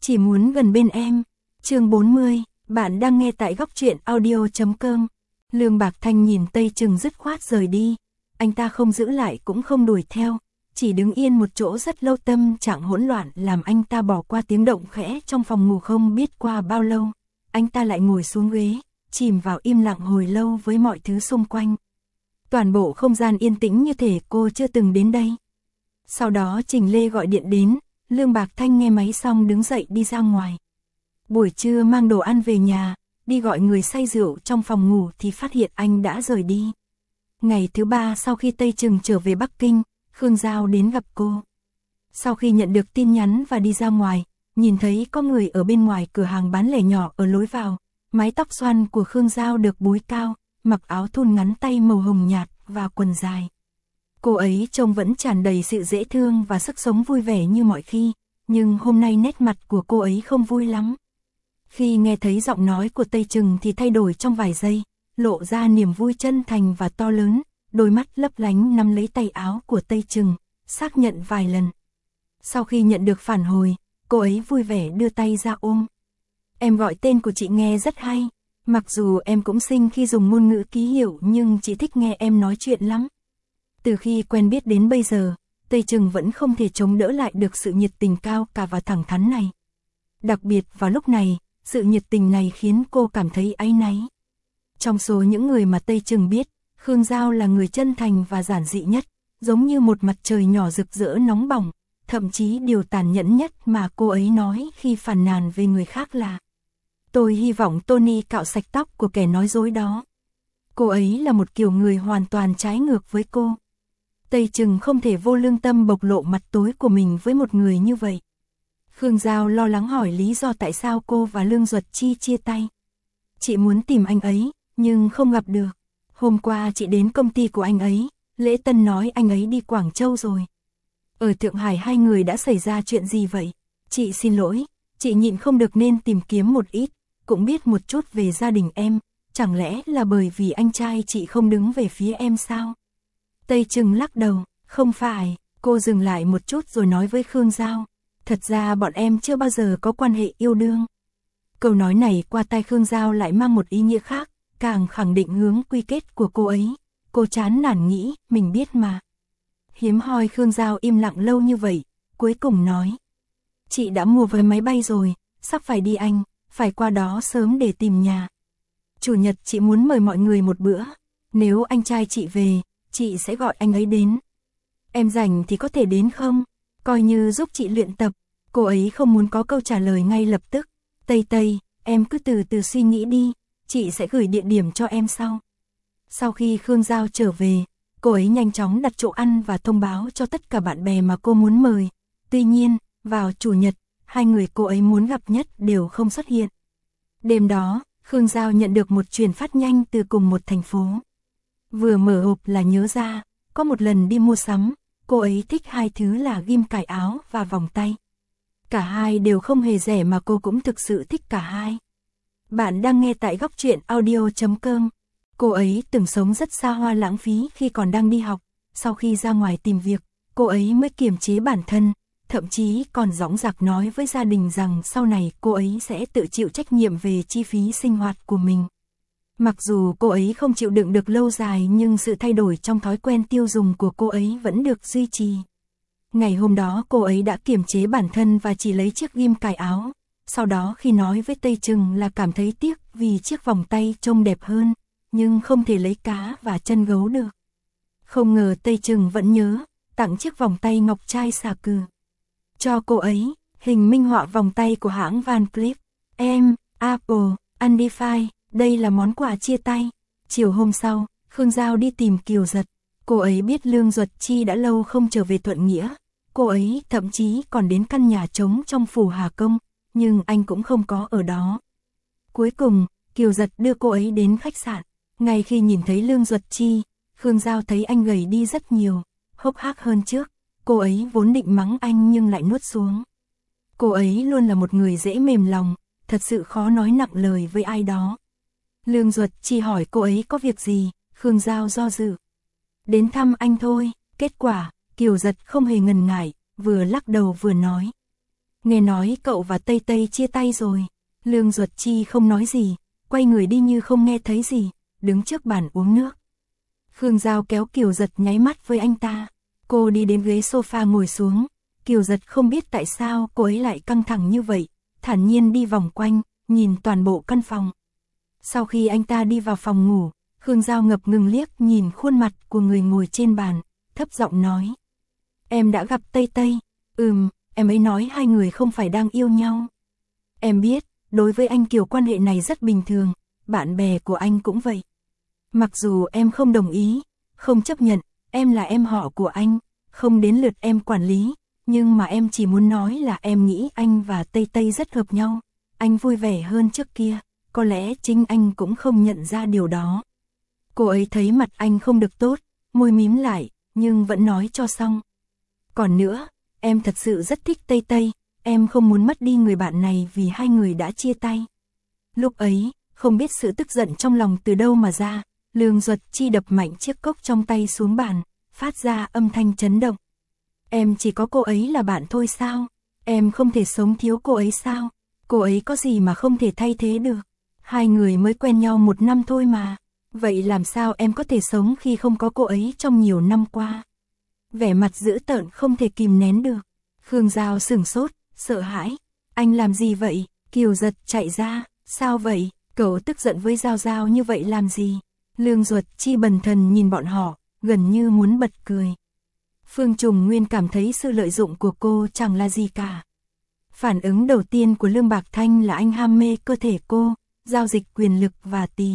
chỉ muốn gần bên em. Chương 40, bạn đang nghe tại góc truyện audio.com. Lương Bạc Thanh nhìn Tây Trừng dứt khoát rời đi. Anh ta không giữ lại cũng không đuổi theo, chỉ đứng yên một chỗ rất lâu, tâm trạng hỗn loạn làm anh ta bỏ qua tiếng động khẽ trong phòng ngủ. Không biết qua bao lâu, anh ta lại ngồi xuống ghế, chìm vào im lặng hồi lâu với mọi thứ xung quanh. Toàn bộ không gian yên tĩnh như thể cô chưa từng đến đây. Sau đó Trình Lê gọi điện đến, Lương Bạc Thanh nghe máy xong đứng dậy đi ra ngoài. Buổi trưa mang đồ ăn về nhà, đi gọi người say rượu trong phòng ngủ thì phát hiện anh đã rời đi. Ngày thứ 3 sau khi Tây Trừng trở về Bắc Kinh, Khương Giao đến gặp cô. Sau khi nhận được tin nhắn và đi ra ngoài, nhìn thấy có người ở bên ngoài cửa hàng bán lẻ nhỏ ở lối vào. Mái tóc xoăn của Khương Giao được búi cao, mặc áo thun ngắn tay màu hồng nhạt và quần dài. Cô ấy trông vẫn tràn đầy sự dễ thương và sức sống vui vẻ như mọi khi, nhưng hôm nay nét mặt của cô ấy không vui lắm. Khi nghe thấy giọng nói của Tây Trừng thì thay đổi trong vài giây, lộ ra niềm vui chân thành và to lớn, đôi mắt lấp lánh nắm lấy tay áo của Tây Trừng, xác nhận vài lần. Sau khi nhận được phản hồi, cô ấy vui vẻ đưa tay ra ôm. Em gọi tên của chị nghe rất hay, mặc dù em cũng xinh khi dùng ngôn ngữ ký hiệu nhưng chị thích nghe em nói chuyện lắm. Từ khi quen biết đến bây giờ, Tây Trừng vẫn không thể chống đỡ lại được sự nhiệt tình cao cả và thẳng thắn này. Đặc biệt vào lúc này, sự nhiệt tình này khiến cô cảm thấy áy náy. Trong số những người mà Tây Trừng biết, Khương Giao là người chân thành và giản dị nhất, giống như một mặt trời nhỏ rực rỡ nóng bỏng. Thậm chí điều tàn nhẫn nhất mà cô ấy nói khi phàn nàn về người khác là: tôi hy vọng Tony cạo sạch tóc của kẻ nói dối đó. Cô ấy là một kiểu người hoàn toàn trái ngược với cô. Tây Trừng không thể vô lương tâm bộc lộ mặt tối của mình với một người như vậy. Khương Giao lo lắng hỏi lý do tại sao cô và Lương Duật Chi chia tay. Chị muốn tìm anh ấy, nhưng không gặp được. Hôm qua chị đến công ty của anh ấy, lễ tân nói anh ấy đi Quảng Châu rồi. Ở Thượng Hải hai người đã xảy ra chuyện gì vậy? Chị xin lỗi, chị nhịn không được nên tìm kiếm một ít, cũng biết một chút về gia đình em, chẳng lẽ là bởi vì anh trai chị không đứng về phía em sao? Tây Trừng lắc đầu, không phải, cô dừng lại một chút rồi nói với Khương Giao, thật ra bọn em chưa bao giờ có quan hệ yêu đương. Câu nói này qua tai Khương Giao lại mang một ý nghĩa khác, càng khẳng định hướng quy kết của cô ấy. Cô chán nản nghĩ, mình biết mà. Hiếm hoi Khương Giao im lặng lâu như vậy, cuối cùng nói: chị đã mua vé máy bay rồi, sắp phải đi Anh, phải qua đó sớm để tìm nhà. Chủ nhật chị muốn mời mọi người một bữa, nếu anh trai chị về, chị sẽ gọi anh ấy đến. Em rảnh thì có thể đến không? Coi như giúp chị luyện tập. Cô ấy không muốn có câu trả lời ngay lập tức. Tây, em cứ từ từ suy nghĩ đi, chị sẽ gửi địa điểm cho em sau. Sau khi Khương Giao trở về, cô ấy nhanh chóng đặt chỗ ăn và thông báo cho tất cả bạn bè mà cô muốn mời. Tuy nhiên, vào chủ nhật, hai người cô ấy muốn gặp nhất đều không xuất hiện. Đêm đó, Khương Giao nhận được một truyền phát nhanh từ cùng một thành phố. Vừa mở hộp là nhớ ra, có một lần đi mua sắm, cô ấy thích hai thứ là ghim cài áo và vòng tay. Cả hai đều không hề rẻ mà cô cũng thực sự thích cả hai. Bạn đang nghe tại góc truyện audio.com. Cô ấy từng sống rất xa hoa lãng phí khi còn đang đi học, sau khi ra ngoài tìm việc, cô ấy mới kiềm chế bản thân, thậm chí còn dõng dạc nói với gia đình rằng sau này cô ấy sẽ tự chịu trách nhiệm về chi phí sinh hoạt của mình. Mặc dù cô ấy không chịu đựng được lâu dài nhưng sự thay đổi trong thói quen tiêu dùng của cô ấy vẫn được duy trì. Ngày hôm đó cô ấy đã kiềm chế bản thân và chỉ lấy chiếc ghim cài áo. Sau đó khi nói với Tây Trừng là cảm thấy tiếc vì chiếc vòng tay trông đẹp hơn, nhưng không thể lấy cá và chân gấu được. Không ngờ Tây Trừng vẫn nhớ, tặng chiếc vòng tay ngọc trai xà cừ cho cô ấy, hình minh họa vòng tay của hãng Van Cleef Apple, Undefined, đây là món quà chia tay. Chiều hôm sau, Khương Giao đi tìm Kiều Giật. Cô ấy biết Lương Duật Chi đã lâu không trở về Thuận Nghĩa. Cô ấy thậm chí còn đến căn nhà trống trong phủ Hà Công, nhưng anh cũng không có ở đó. Cuối cùng, Kiều Giật đưa cô ấy đến khách sạn. Ngay khi nhìn thấy Lương Duật Chi, Khương Giao thấy anh gầy đi rất nhiều, hốc hác hơn trước. Cô ấy vốn định mắng anh nhưng lại nuốt xuống. Cô ấy luôn là một người dễ mềm lòng, thật sự khó nói nặng lời với ai đó. Lương Duật Chi hỏi cô ấy có việc gì, Khương Giao do dự. Đến thăm anh thôi. Kết quả, Kiều Giật không hề ngần ngại, vừa lắc đầu vừa nói: Nghe nói cậu và Tây Tây chia tay rồi. Lương Duật Chi không nói gì, quay người đi như không nghe thấy gì, đứng trước bàn uống nước. Khương Giao kéo Kiều Giật nháy mắt với anh ta. Cô đi đến ghế sofa ngồi xuống. Kiều Giật không biết tại sao cô ấy lại căng thẳng như vậy, thản nhiên đi vòng quanh, nhìn toàn bộ căn phòng. Sau khi anh ta đi vào phòng ngủ, Khương Giao ngập ngừng liếc nhìn khuôn mặt của người ngồi trên bàn, thấp giọng nói. Em đã gặp Tây Tây. Em ấy nói hai người không phải đang yêu nhau. Em biết, đối với anh Kiều quan hệ này rất bình thường, bạn bè của anh cũng vậy. Mặc dù em không đồng ý, không chấp nhận, em là em họ của anh, không đến lượt em quản lý, nhưng mà em chỉ muốn nói là em nghĩ anh và Tây Tây rất hợp nhau, anh vui vẻ hơn trước kia, có lẽ chính anh cũng không nhận ra điều đó. Cô ấy thấy mặt anh không được tốt, môi mím lại, nhưng vẫn nói cho xong. Còn nữa, em thật sự rất thích Tây Tây, em không muốn mất đi người bạn này vì hai người đã chia tay. Lúc ấy, không biết sự tức giận trong lòng từ đâu mà ra, Lương Duật Chi đập mạnh chiếc cốc trong tay xuống bàn, phát ra âm thanh chấn động. Em chỉ có cô ấy là bạn thôi sao? Em không thể sống thiếu cô ấy sao? Cô ấy có gì mà không thể thay thế được? Hai người mới quen nhau 1 năm thôi mà. Vậy làm sao em có thể sống khi không có cô ấy trong nhiều năm qua? Vẻ mặt dữ tợn không thể kìm nén được. Khương Giao sửng sốt, sợ hãi. Anh làm gì vậy? Kiều Giật chạy ra. Sao vậy? Cậu tức giận với Giao Giao như vậy làm gì? Lương Duật Chi bần thần nhìn bọn họ, gần như muốn bật cười. Phương Trùng Nguyên cảm thấy sự lợi dụng của cô chẳng là gì cả. Phản ứng đầu tiên của Lương Bạc Thanh là anh ham mê cơ thể cô, giao dịch quyền lực và tì.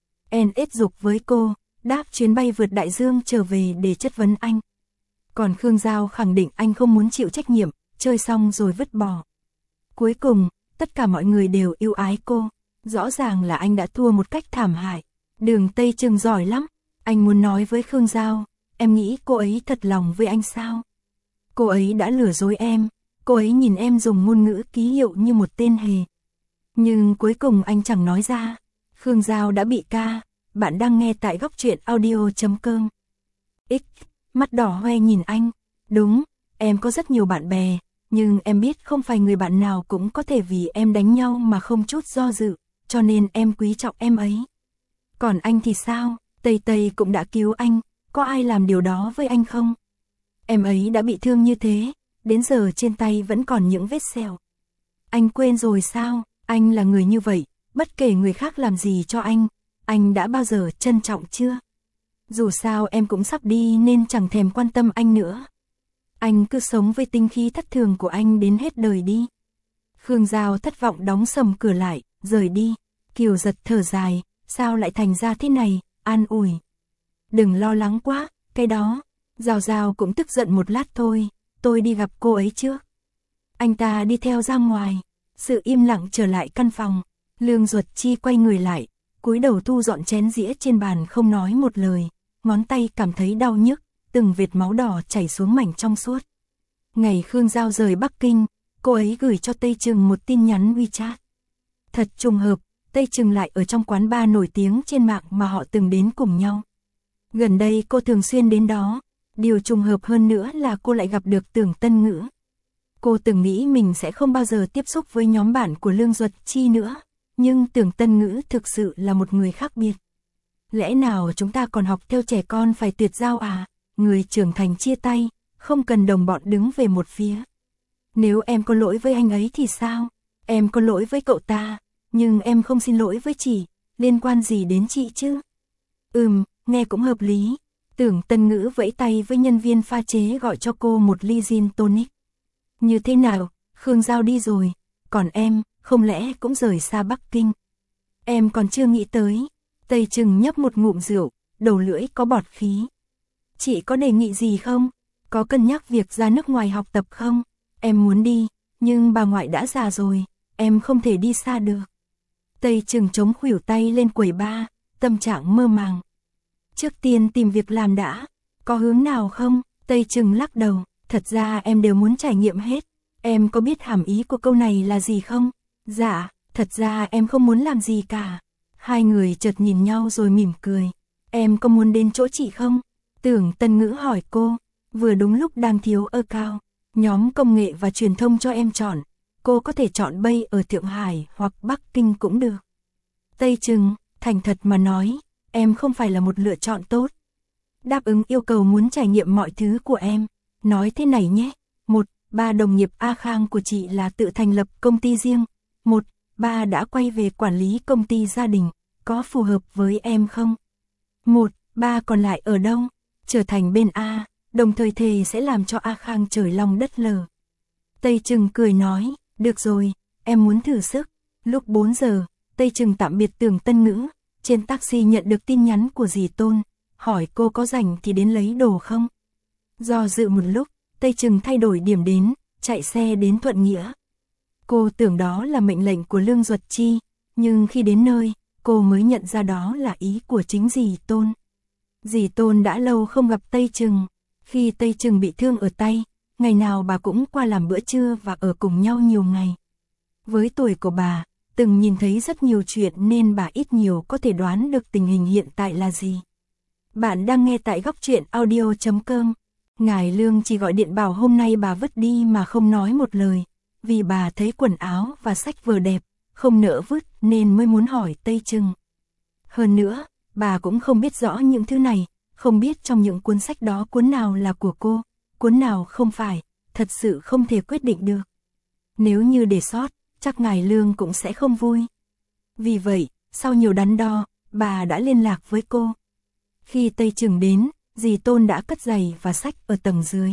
NS dục với cô, đáp chuyến bay vượt đại dương trở về để chất vấn anh. Còn Khương Giao khẳng định anh không muốn chịu trách nhiệm, chơi xong rồi vứt bỏ. Cuối cùng, tất cả mọi người đều yêu ái cô, rõ ràng là anh đã thua một cách thảm hại. Đường Tây Trừng giỏi lắm, anh muốn nói với Khương Giao, em nghĩ cô ấy thật lòng với anh sao? Cô ấy đã lừa dối em, cô ấy nhìn em dùng ngôn ngữ ký hiệu như một tên hề. Nhưng cuối cùng anh chẳng nói ra. Khương Giao đã bị ca, bạn đang nghe tại góc truyện audio.com. X, mắt đỏ hoe nhìn anh, đúng, em có rất nhiều bạn bè, nhưng em biết không phải người bạn nào cũng có thể vì em đánh nhau mà không chút do dự, cho nên em quý trọng em ấy. Còn anh thì sao, Tây Tây cũng đã cứu anh, có ai làm điều đó với anh không? Em ấy đã bị thương như thế, đến giờ trên tay vẫn còn những vết sẹo. Anh quên rồi sao, anh là người như vậy, bất kể người khác làm gì cho anh đã bao giờ trân trọng chưa? Dù sao em cũng sắp đi nên chẳng thèm quan tâm anh nữa. Anh cứ sống với tinh khí thất thường của anh đến hết đời đi. Khương Giao thất vọng đóng sầm cửa lại, rời đi. Kiều Giật thở dài, sao lại thành ra thế này, an ủi. Đừng lo lắng quá, cái đó. Giao Giao cũng tức giận một lát thôi, tôi đi gặp cô ấy trước. Anh ta đi theo ra ngoài, sự im lặng trở lại căn phòng. Lương Duật Chi quay người lại, cúi đầu thu dọn chén dĩa trên bàn không nói một lời, ngón tay cảm thấy đau nhức, từng vệt máu đỏ chảy xuống mảnh trong suốt. Ngày Khương Giao rời Bắc Kinh, cô ấy gửi cho Tây Trừng một tin nhắn WeChat. Thật trùng hợp, Tây Trừng lại ở trong quán bar nổi tiếng trên mạng mà họ từng đến cùng nhau. Gần đây cô thường xuyên đến đó, điều trùng hợp hơn nữa là cô lại gặp được Tưởng Tân Ngữ. Cô từng nghĩ mình sẽ không bao giờ tiếp xúc với nhóm bạn của Lương Duật Chi nữa, nhưng Tưởng Tân Ngữ thực sự là một người khác biệt. Lẽ nào chúng ta còn học theo trẻ con phải tuyệt giao à? Người trưởng thành chia tay, không cần đồng bọn đứng về một phía. Nếu em có lỗi với anh ấy thì sao? Em có lỗi với cậu ta, nhưng em không xin lỗi với chị, liên quan gì đến chị chứ? Nghe cũng hợp lý. Tưởng Tân Ngữ vẫy tay với nhân viên pha chế gọi cho cô một ly gin tonic. Như thế nào, Khương Giao đi rồi, còn em, không lẽ cũng rời xa Bắc Kinh? Em còn chưa nghĩ tới. Tây Trừng nhấp một ngụm rượu, đầu lưỡi có bọt khí. Chị có đề nghị gì không? Có cân nhắc việc ra nước ngoài học tập không? Em muốn đi, nhưng bà ngoại đã già rồi, em không thể đi xa được. Tây Trừng chống khuỷu tay lên quầy bar, tâm trạng mơ màng. Trước tiên tìm việc làm đã, có hướng nào không? Tây Trừng lắc đầu, thật ra em đều muốn trải nghiệm hết. Em có biết hàm ý của câu này là gì không? Dạ, thật ra em không muốn làm gì cả. Hai người chợt nhìn nhau rồi mỉm cười. Em có muốn đến chỗ chị không? Tưởng Tân Ngữ hỏi cô, vừa đúng lúc đang thiếu cao. Nhóm công nghệ và truyền thông cho em chọn, cô có thể chọn bay ở Thượng Hải hoặc Bắc Kinh cũng được. Tây Trừng, thành thật mà nói, em không phải là một lựa chọn tốt. Đáp ứng yêu cầu muốn trải nghiệm mọi thứ của em. Nói thế này nhé. 1. Ba đồng nghiệp A Khang của chị là tự thành lập công ty riêng. 1. Ba đã quay về quản lý công ty gia đình. Có phù hợp với em không? 1. Ba còn lại ở đâu? Trở thành bên A, đồng thời thề sẽ làm cho A Khang trời long đất lở. Tây Trừng cười nói, được rồi, em muốn thử sức. Lúc 4 giờ, Tây Trừng tạm biệt Tưởng Tân Ngữ. Trên taxi nhận được tin nhắn của dì Tôn, hỏi cô có rảnh thì đến lấy đồ không? Do dự một lúc, Tây Trừng thay đổi điểm đến, chạy xe đến Thuận Nghĩa. Cô tưởng đó là mệnh lệnh của Lương Duật Chi, nhưng khi đến nơi, cô mới nhận ra đó là ý của chính dì Tôn. Dì Tôn đã lâu không gặp Tây Trừng. Khi Tây Trừng bị thương ở tay, ngày nào bà cũng qua làm bữa trưa và ở cùng nhau nhiều ngày. Với tuổi của bà, từng nhìn thấy rất nhiều chuyện nên bà ít nhiều có thể đoán được tình hình hiện tại là gì. Bạn đang nghe tại Góc Truyện Audio.com. Ngài Lương chỉ gọi điện bảo hôm nay bà vứt đi mà không nói một lời, vì bà thấy quần áo và sách vở đẹp, không nỡ vứt nên mới muốn hỏi Tây Trừng. Hơn nữa, bà cũng không biết rõ những thứ này, không biết trong những cuốn sách đó cuốn nào là của cô, cuốn nào không phải, thật sự không thể quyết định được. Nếu như để sót, chắc ngài Lương cũng sẽ không vui. Vì vậy, sau nhiều đắn đo, bà đã liên lạc với cô. Khi Tây Trừng đến, dì Tôn đã cất giày và sách ở tầng dưới.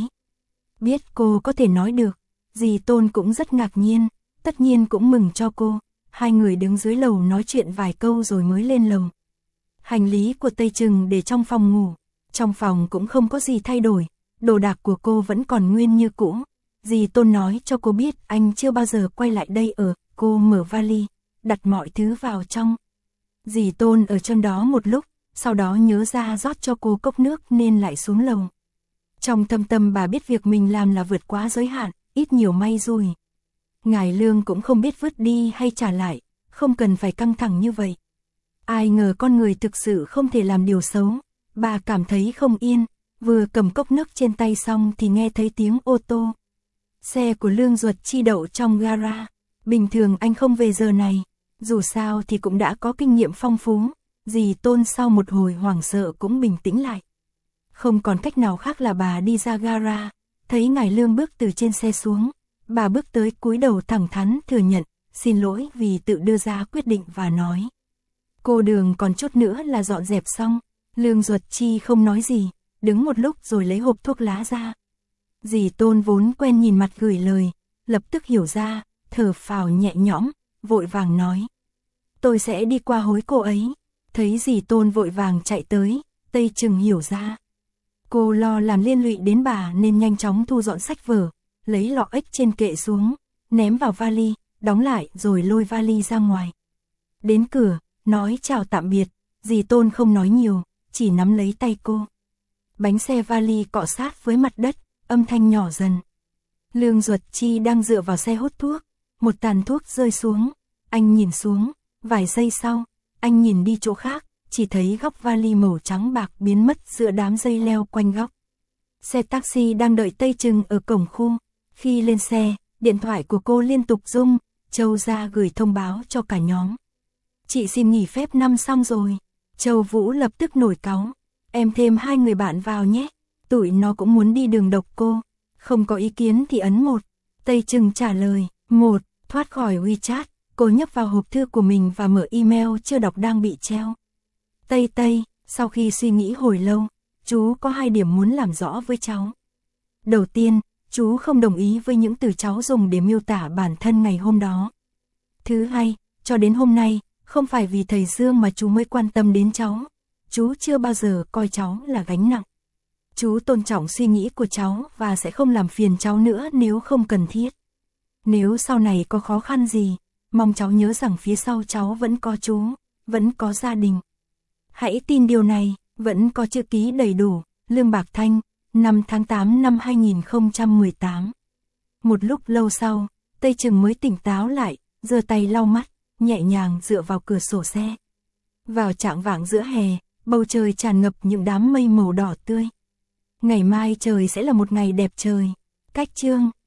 Biết cô có thể nói được, dì Tôn cũng rất ngạc nhiên, tất nhiên cũng mừng cho cô. Hai người đứng dưới lầu nói chuyện vài câu rồi mới lên lầu. Hành lý của Tây Trừng để trong phòng ngủ. Trong phòng cũng không có gì thay đổi, đồ đạc của cô vẫn còn nguyên như cũ. Dì Tôn nói cho cô biết anh chưa bao giờ quay lại đây ở, cô mở vali, đặt mọi thứ vào trong. Dì Tôn ở trong đó một lúc, sau đó nhớ ra rót cho cô cốc nước nên lại xuống lầu. Trong thâm tâm bà biết việc mình làm là vượt quá giới hạn, ít nhiều may rủi. Ngài Lương cũng không biết vứt đi hay trả lại, không cần phải căng thẳng như vậy. Ai ngờ con người thực sự không thể làm điều xấu, bà cảm thấy không yên, vừa cầm cốc nước trên tay xong thì nghe thấy tiếng ô tô. Xe của Lương Duật Chi đậu trong gara, bình thường anh không về giờ này, dù sao thì cũng đã có kinh nghiệm phong phú, dì Tôn sau một hồi hoảng sợ cũng bình tĩnh lại. Không còn cách nào khác là bà đi ra gara, thấy ngài Lương bước từ trên xe xuống, bà bước tới cúi đầu thẳng thắn thừa nhận, xin lỗi vì tự đưa ra quyết định và nói. Cô Đường còn chút nữa là dọn dẹp xong, Lương Duật Chi không nói gì, đứng một lúc rồi lấy hộp thuốc lá ra. Dì Tôn vốn quen nhìn mặt gửi lời, lập tức hiểu ra, thở phào nhẹ nhõm, vội vàng nói. Tôi sẽ đi qua hối cô ấy. Thấy dì Tôn vội vàng chạy tới, Tây Trừng hiểu ra. Cô lo làm liên lụy đến bà nên nhanh chóng thu dọn sách vở, lấy lọ ếch trên kệ xuống, ném vào vali, đóng lại rồi lôi vali ra ngoài. Đến cửa, nói chào tạm biệt, dì Tôn không nói nhiều, chỉ nắm lấy tay cô. Bánh xe vali cọ sát với mặt đất, âm thanh nhỏ dần. Lương Duật Chi đang dựa vào xe hút thuốc, một tàn thuốc rơi xuống, anh nhìn xuống, vài giây sau, anh nhìn đi chỗ khác, chỉ thấy góc vali màu trắng bạc biến mất giữa đám dây leo quanh góc. Xe taxi đang đợi Tây Trừng ở cổng khu, khi lên xe, điện thoại của cô liên tục rung, Châu ra gửi thông báo cho cả nhóm. Chị xin nghỉ phép năm xong rồi. Châu Vũ lập tức nổi cáu, em thêm 2 người bạn vào nhé, tụi nó cũng muốn đi đường độc cô. Không có ý kiến thì ấn 1. Tây Trừng trả lời, 1, thoát khỏi WeChat, cô nhấp vào hộp thư của mình và mở email chưa đọc đang bị treo. Tây, sau khi suy nghĩ hồi lâu, chú có 2 điểm muốn làm rõ với cháu. Đầu tiên, chú không đồng ý với những từ cháu dùng để miêu tả bản thân ngày hôm đó. Thứ hai, cho đến hôm nay, không phải vì thầy Dương mà chú mới quan tâm đến cháu. Chú chưa bao giờ coi cháu là gánh nặng. Chú tôn trọng suy nghĩ của cháu và sẽ không làm phiền cháu nữa nếu không cần thiết. Nếu sau này có khó khăn gì, mong cháu nhớ rằng phía sau cháu vẫn có chú, vẫn có gia đình. Hãy tin điều này, vẫn có chữ ký đầy đủ, Lương Bạc Thanh, 5 tháng 8 năm 2018. Một lúc lâu sau, Tây Trừng mới tỉnh táo lại, giơ tay lau mắt, nhẹ nhàng dựa vào cửa sổ xe. Vào chạng vạng giữa hè, bầu trời tràn ngập những đám mây màu đỏ tươi. Ngày mai trời sẽ là một ngày đẹp trời. Cách chương